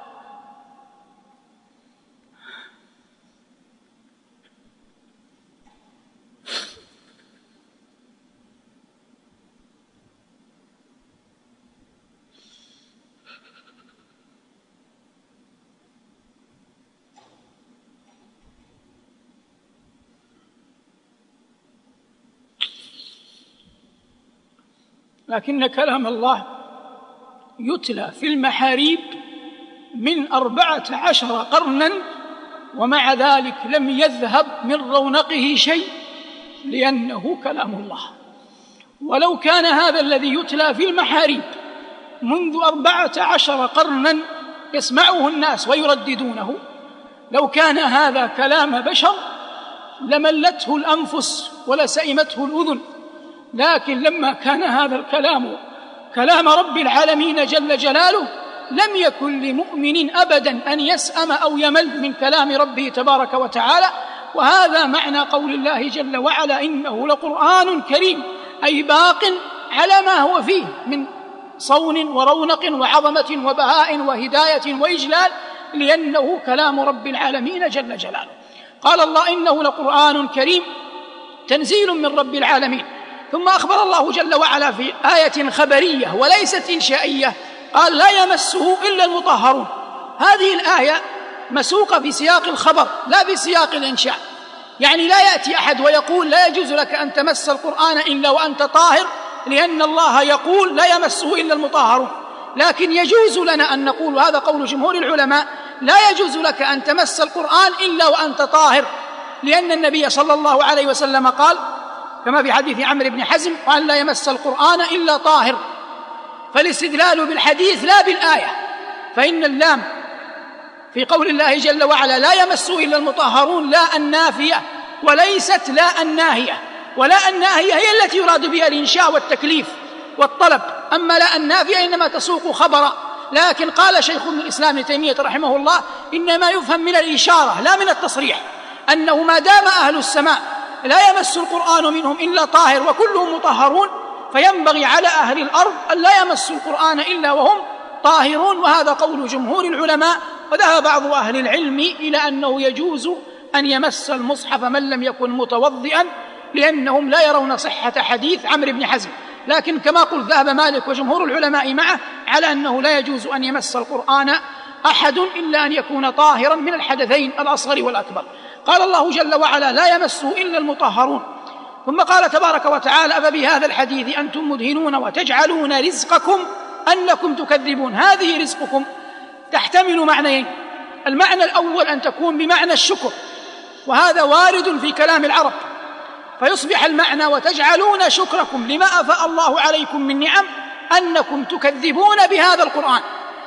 يتلى في المحاريب من 14 قرنا، ومع ذلك لم يذهب من رونقه شيء، لأنه كلام الله. ولو كان هذا الذي يتلى في المحاريب منذ 14 قرنا يسمعه الناس ويرددونه، لو كان هذا كلام بشر لملته الأنفس ولسئمته الأذن، لكن لما كان هذا الكلام كلام رب العالمين جل جلاله لم يكن لمؤمن أبدا أن يسأم أو يمل من كلام ربه تبارك وتعالى. وهذا معنى قول الله جل وعلا إنه لقرآن كريم، أي باق على ما هو فيه من صون ورونق وعظمة وبهاء وهداية وإجلال، لأنه كلام رب العالمين جل جلاله. قال الله إنه لقرآن كريم تنزيل من رب العالمين. ثم أخبر الله جل وعلا في آية خبرية وليست إنشائية، قال لا يمسه إلا المطهرون. هذه الآية مسوقة في سياق الخبر لا في سياق الإنشاء، يعني لا يأتي أحد ويقول لا يجوز لك أن تمس القرآن إلا وأنت طاهر، لأن الله يقول لا يمسه إلا المطهرون. لكن يجوز لنا أن نقول، وهذا قول جمهور العلماء، لا يجوز لك أن تمس القرآن إلا وأنت طاهر، لأن النبي صلى الله عليه وسلم قال كما في حديث عمرو بن حزم قال لا يمس القرآن إلا طاهر. فالاستدلال بالحديث لا بالآية، فإن اللام في قول الله جل وعلا لا يمسه إلا المطهرون لا النافية وليست لا الناهية، ولا الناهية هي التي يراد بها الإنشاء والتكليف والطلب، أما لا النافية إنما تسوق خبرا. لكن قال شيخ الإسلام ابن تيمية رحمه الله إنما يفهم من الإشارة لا من التصريح، أنه ما دام أهل السماء لا يمس القرآن منهم إلا طاهر وكلهم مطهرون، فينبغي على أهل الأرض أن لا يمسوا القرآن إلا وهم طاهرون. وهذا قول جمهور العلماء. وذهب بعض أهل العلم إلى أنه يجوز أن يمس المصحف من لم يكن متوضئا، لأنهم لا يرون صحة حديث عمرو بن حزم. لكن كما قلت ذهب مالك وجمهور العلماء معه على أنه لا يجوز أن يمس القرآن أحد إلا أن يكون طاهرا من الحدثين الأصغر والأكبر. قال الله جل وعلا لا يمسه إلا المطهرون. ثم قال تبارك وتعالى أفبهذا الحديث أنتم مدهنون وتجعلون رزقكم أنكم تكذبون. هذه رزقكم تحتمل معنيين، المعنى الأول أن تكون بمعنى الشكر، وهذا وارد في كلام العرب، فيصبح المعنى وتجعلون شكركم لما أفاء الله عليكم من نعم أنكم تكذبون بهذا القرآن.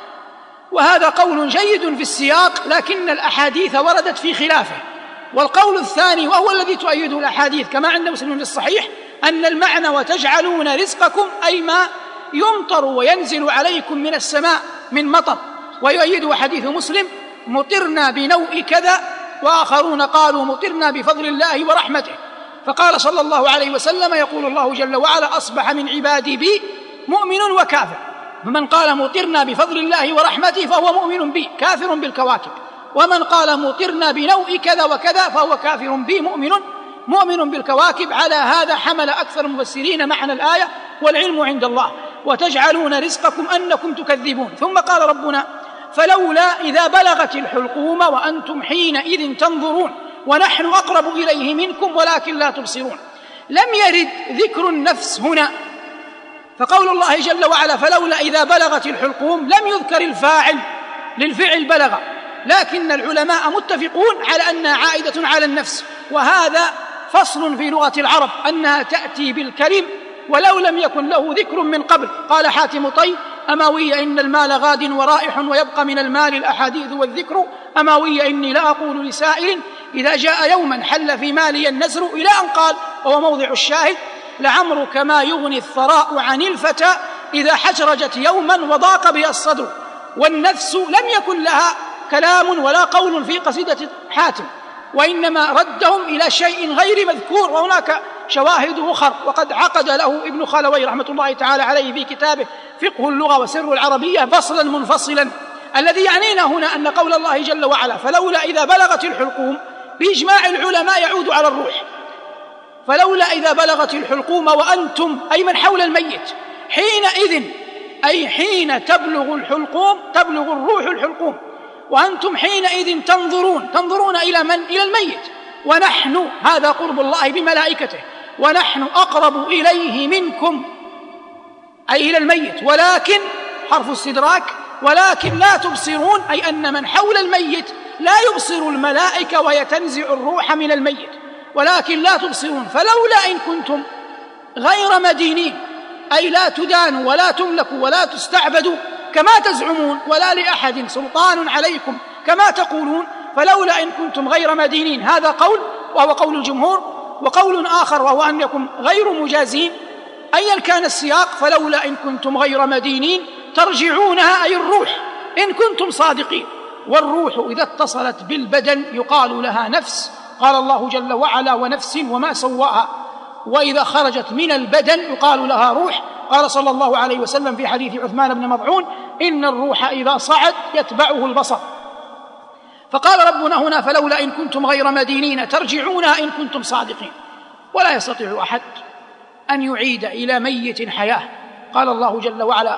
وهذا قول جيد في السياق، لكن الأحاديث وردت في خلافه. والقول الثاني وهو الذي تؤيده الأحاديث كما عند مسلم في الصحيح أن المعنى وتجعلون رزقكم أي ما يمطر وينزل عليكم من السماء من مطر. ويؤيده حديث مسلم مطرنا بنوء كذا، وآخرون قالوا مطرنا بفضل الله ورحمته. فقال صلى الله عليه وسلم يقول الله جل وعلا أصبح من عبادي بي مؤمن وكافر، فمن قال مطرنا بفضل الله ورحمته فهو مؤمن بي كافر بالكواكب، ومن قال مطرنا بنوء كذا وكذا فهو كافر بي مؤمن بالكواكب. على هذا حمل أكثر المفسرين معنى الآية، والعلم عند الله. وتجعلون رزقكم أنكم تكذبون. ثم قال ربنا فلولا إذا بلغت الحلقوم وأنتم حينئذ تنظرون ونحن أقرب إليه منكم ولكن لا تبصرون. لم يرد ذكر النفس هنا، فقول الله جل وعلا فلولا إذا بلغت الحلقوم لم يذكر الفاعل للفعل بلغ، لكن العلماء متفقون على أنها عائدة على النفس. وهذا فصل في لغة العرب أنها تأتي بالكلم ولو لم يكن له ذكر من قبل. قال حاتم طي: أماوي إن المال غاد ورائح، ويبقى من المال الأحاديث والذكر. أماوي إني لا أقول لسائل إذا جاء يوما حل في مالي النزر، إلى أن قال، وهو موضع الشاهد: لعمرك ما يغني الثراء عن الفتى إذا حجرجت يوما وضاق بها الصدر. والنفس لم يكن لها كلام ولا قول في قصيدة حاتم، وإنما ردهم إلى شيء غير مذكور، وهناك شواهد أخر. وقد عقد له ابن خلوي رحمة الله تعالى عليه في كتابه فقه اللغة وسر العربية فصلا منفصلا. الذي يعنينا هنا أن قول الله جل وعلا: فلولا إذا بلغت الحلقوم، بإجماع العلماء يعود على الروح. فلولا إذا بلغت الحلقوم وأنتم، أي من حول الميت، حينئذ، أي حين تبلغ الحلقوم، تبلغ الروح الحلقوم، وأنتم حينئذ تنظرون إلى من؟ إلى الميت. ونحن، هذا قرب الله بملائكته، ونحن أقرب إليه منكم، أي إلى الميت، ولكن حرف استدراك، ولكن لا تبصرون، أي أن من حول الميت لا يبصر الملائكة وهي تنزع الروح من الميت، ولكن لا تبصرون. فلولا إن كنتم غير مدينين، أي لا تدانوا ولا تملكوا ولا تستعبدوا كما تزعمون، ولا لأحد سلطان عليكم كما تقولون، فلولا إن كنتم غير مدينين. هذا قول، وهو قول الجمهور. وقول آخر وهو أنكم غير مجازين، أيا كان السياق، فلولا إن كنتم غير مدينين ترجعونها، أي الروح، إن كنتم صادقين. والروح إذا اتصلت بالبدن يقال لها نفس، قال الله جل وعلا: ونفس وما سواها. وإذا خرجت من البدن يقال لها روح، قال صلى الله عليه وسلم في حديث عثمان بن مضعون: إن الروح إذا صعد يتبعه البصر. فقال ربنا هنا: فلولا إن كنتم غير مدينين ترجعونها إن كنتم صادقين. ولا يستطيع أحد أن يعيد إلى ميت حياة. قال الله جل وعلا: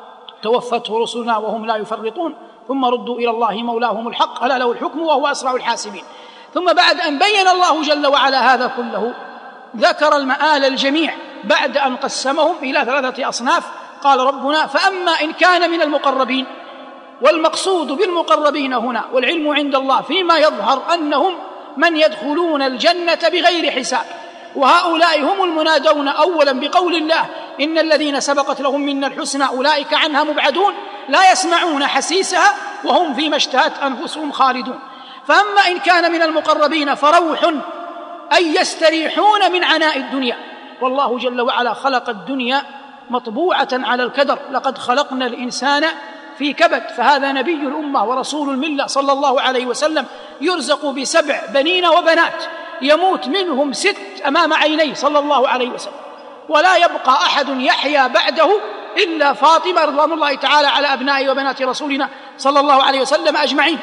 توفته رسلنا وهم لا يفرطون ثم ردوا إلى الله مولاهم الحق ألا له الحكم وهو أسرع الحاسبين. ثم بعد أن بين الله جل وعلا هذا كله ذكر المآل الجميع بعد أن قسمهم إلى 3 أصناف. قال ربنا: فأما إن كان من المقربين. والمقصود بالمقربين هنا، والعلم عند الله فيما يظهر، أنهم من يدخلون الجنة بغير حساب، وهؤلاء هم المنادون أولا بقول الله: إن الذين سبقت لهم منا الحسنى أولئك عنها مبعدون، لا يسمعون حسيسها وهم فيما اشتهت أنفسهم خالدون. فأما إن كان من المقربين فروح، أي يستريحون من عناء الدنيا. والله جل وعلا خلق الدنيا مطبوعة على الكدر: لقد خلقنا الإنسان في كبد. فهذا نبي الأمة ورسول الملة صلى الله عليه وسلم يرزق ب7 بنين وبنات، يموت منهم 6 أمام عينيه صلى الله عليه وسلم، ولا يبقى أحد يحيا بعده إلا فاطمة رضوان الله تعالى على أبناء وبنات رسولنا صلى الله عليه وسلم أجمعين.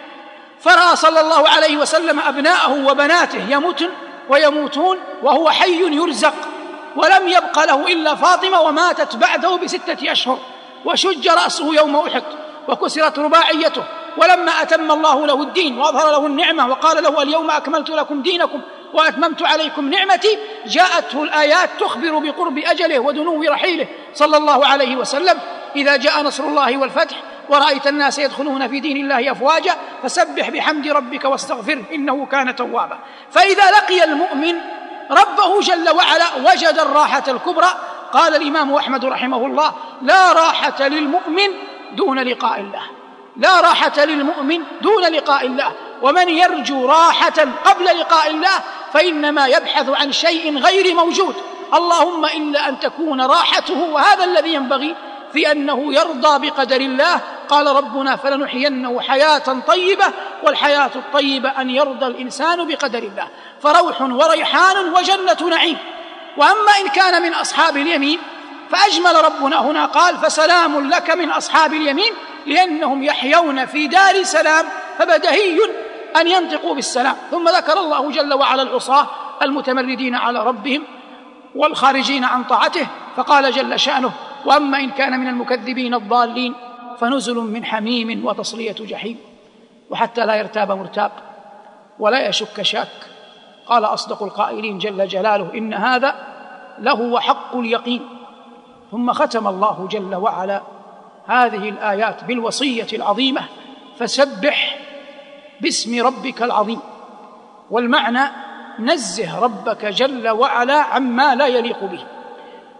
فرأى صلى الله عليه وسلم أبناءه وبناته يموتون وهو حي يرزق، ولم يبق له إلا فاطمة، وماتت بعده ب6 أشهر، وشج رأسه يوم أحد، وكسرت رباعيته. ولما أتم الله له الدين وأظهر له النعمة وقال له: اليوم أكملت لكم دينكم وأتممت عليكم نعمتي، جاءته الآيات تخبر بقرب أجله ودنو رحيله صلى الله عليه وسلم: إذا جاء نصر الله والفتح ورأيت الناس يدخلون في دين الله أفواجا فسبح بحمد ربك واستغفره إنه كان توابا. فإذا لقي المؤمن ربه جل وعلا وجد الراحة الكبرى. قال الإمام أحمد رحمه الله: لا راحة للمؤمن دون لقاء الله، لا راحة للمؤمن دون لقاء الله. ومن يرجو راحة قبل لقاء الله فإنما يبحث عن شيء غير موجود، اللهم إلا أن تكون راحته، وهذا الذي ينبغي، في أنه يرضى بقدر الله. قال ربنا: فلنحيينه حياة طيبة، والحياة الطيبة أن يرضى الإنسان بقدر الله. فروح وريحان وجنة نعيم. وأما إن كان من أصحاب اليمين فأجمل ربنا هنا، قال: فسلام لك من أصحاب اليمين، لأنهم يحيون في دار سلام، فبدهي أن ينطقوا بالسلام. ثم ذكر الله جل وعلا العصاة المتمردين على ربهم والخارجين عن طاعته، فقال جل شأنه: وأما إن كان من المكذبين الضالين فنزل من حميم وتصلية جحيم. وحتى لا يرتاب مرتاب ولا يشك شاك، قال أصدق القائلين جل جلاله: إن هذا لهو حق اليقين. ثم ختم الله جل وعلا هذه الآيات بالوصية العظيمة: فسبح باسم ربك العظيم. والمعنى: نزه ربك جل وعلا عما لا يليق به،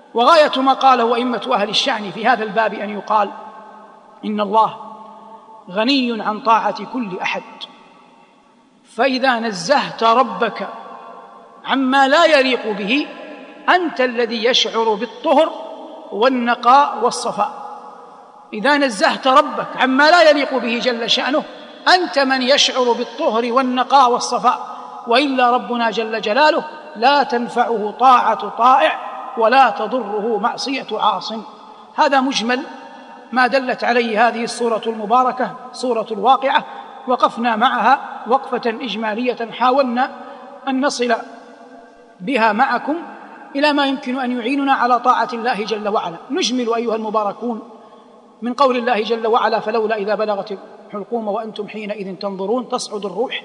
وغاية ما قاله أئمة أهل الشأن في هذا الباب أن يقال إن الله غني عن طاعة كل أحد، فإذا نزهت ربك عما لا يليق به أنت الذي يشعر بالطهر والنقاء والصفاء. إذا نزهت ربك عما لا يليق به جل شأنه أنت من يشعر بالطهر والنقاء والصفاء، وإلا ربنا جل جلاله لا تنفعه طاعة طائع ولا تضره معصية عاص. هذا مجمل ما دلت عليه هذه السورة المباركة سورة الواقعة. وقفنا معها وقفة إجمالية حاولنا أن نصل بها معكم إلى ما يمكن أن يعيننا على طاعة الله جل وعلا. نجمل أيها المباركون من قول الله جل وعلا: فلولا إذا بلغت الحلقوم وأنتم حينئذ تنظرون. تصعد الروح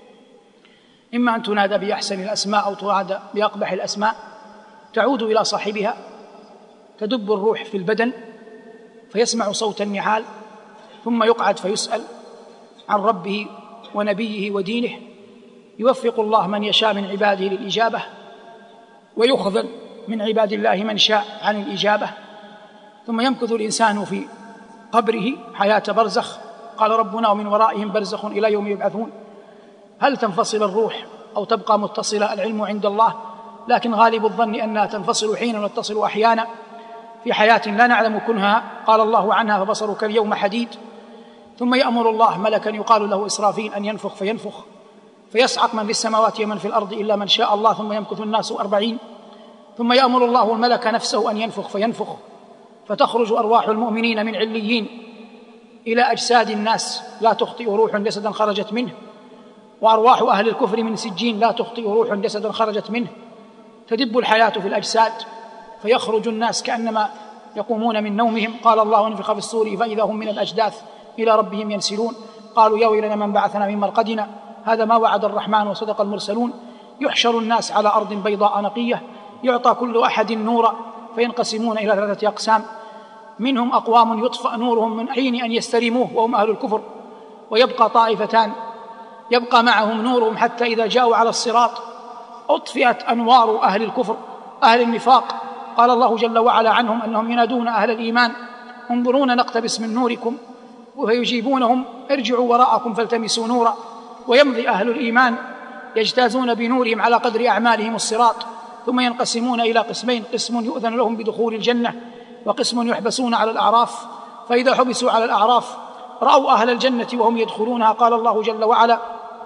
إما أن تنادى بأحسن الأسماء أو تنادى بأقبح الأسماء، تعود إلى صاحبها، تدب الروح في البدن فيسمع صوت النعال، ثم يقعد فيسأل عن ربه ونبيه ودينه. يوفق الله من يشاء من عباده للإجابة، ويخذل من عباد الله من شاء عن الإجابة. ثم يمكث الإنسان في قبره حياة برزخ. قال ربنا: ومن ورائهم برزخ إلى يوم يبعثون. هل تنفصل الروح أو تبقى متصلة؟ العلم عند الله، لكن غالب الظن أنها تنفصل حين وتتصل أحيانا في حياة لا نعلم كنها. قال الله عنها: فبصرك اليوم حديد. ثم يأمر الله ملكا يقال له إسرافيل أن ينفخ فينفخ فيصعق من في السماوات ومن في الأرض إلا من شاء الله، ثم يمكث الناس 40. ثم يأمر الله الملك نفسه أن ينفخ فينفخ فتخرج أرواح المؤمنين من عليين إلى أجساد الناس لا تخطئ روح جسدا خرجت منه، وأرواح أهل الكفر من سجين لا تخطئ روح جسدا خرجت منه. تدب الحياة في الأجساد فيخرج الناس كأنما يقومون من نومهم. قال الله: ونفخ في الصور فإذا هم من الأجداث إلى ربهم ينسلون. قالوا: يا ويلنا من بعثنا من مرقدنا، هذا ما وعد الرحمن وصدق المرسلون. يحشر الناس على أرض بيضاء نقية يعطى كل أحد نورا فينقسمون إلى 3 أقسام: منهم أقوام يطفأ نورهم من حين أن يستلموه وهم أهل الكفر، ويبقى طائفتان يبقى معهم نورهم حتى إذا جاءوا على الصراط أطفئت أنوار أهل الكفر أهل النفاق. قال الله جل وعلا عنهم أنهم ينادون أهل الإيمان: انظرونا نقتبس من نوركم، ويجيبونهم: ارجعوا وراءكم فالتمسوا نورا. ويمضي أهل الإيمان يجتازون بنورهم على قدر أعمالهم الصراط، ثم ينقسمون إلى قسمين: قسم يؤذن لهم بدخول الجنة، وقسم يحبسون على الأعراف. فإذا حبسوا على الأعراف رأوا أهل الجنة وهم يدخلونها. قال الله جل وعلا: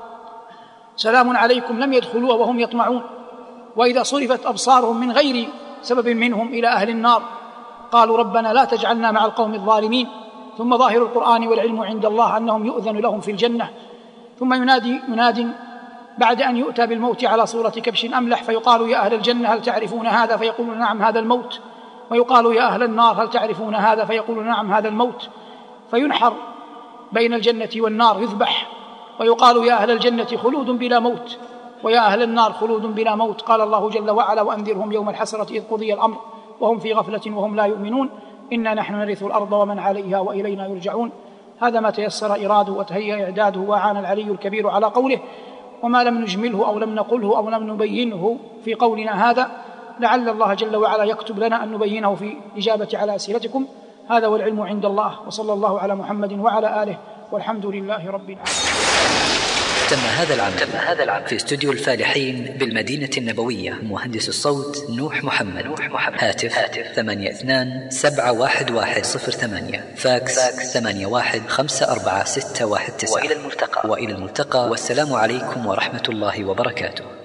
سلام عليكم لم يدخلوها وهم يطمعون. وإذا صرفت أبصارهم من غير سبب منهم إلى أهل النار قالوا: ربنا لا تجعلنا مع القوم الظالمين. ثم ظاهر القرآن والعلم عند الله أنهم يؤذن لهم في الجنة. ثم ينادي مناد بعد أن يؤتى بالموت على صورة كبش أملح فيقال: يا أهل الجنة هل تعرفون هذا؟ فيقولون: نعم هذا الموت. ويقال: يا أهل النار هل تعرفون هذا؟ فيقولون: نعم هذا الموت. فينحر بين الجنة والنار يذبح، ويقال: يا أهل الجنة خلود بلا موت، ويا أهل النار خلود بلا موت. قال الله جل وعلا: وأنذرهم يوم الحسرة إذ قضي الأمر وهم في غفلة وهم لا يؤمنون، إنا نحن نرث الأرض ومن عليها وإلينا يرجعون. هذا ما تيسر إراده وتهيأ إعداده، وأعان العلي الكبير على قوله. وما لم نجمله أو لم نقله أو لم نبينه في قولنا هذا لعل الله جل وعلا يكتب لنا أن نبينه في إجابة على أسئلتكم. هذا والعلم عند الله، وصلى الله على محمد وعلى آله، والحمد لله رب العالمين. تم هذا العمل في استوديو الفالحين بالمدينة النبوية. مهندس الصوت نوح محمد. هاتف 82-711-08. فاكس 81-54619. وإلى الملتقى والسلام عليكم ورحمة الله وبركاته.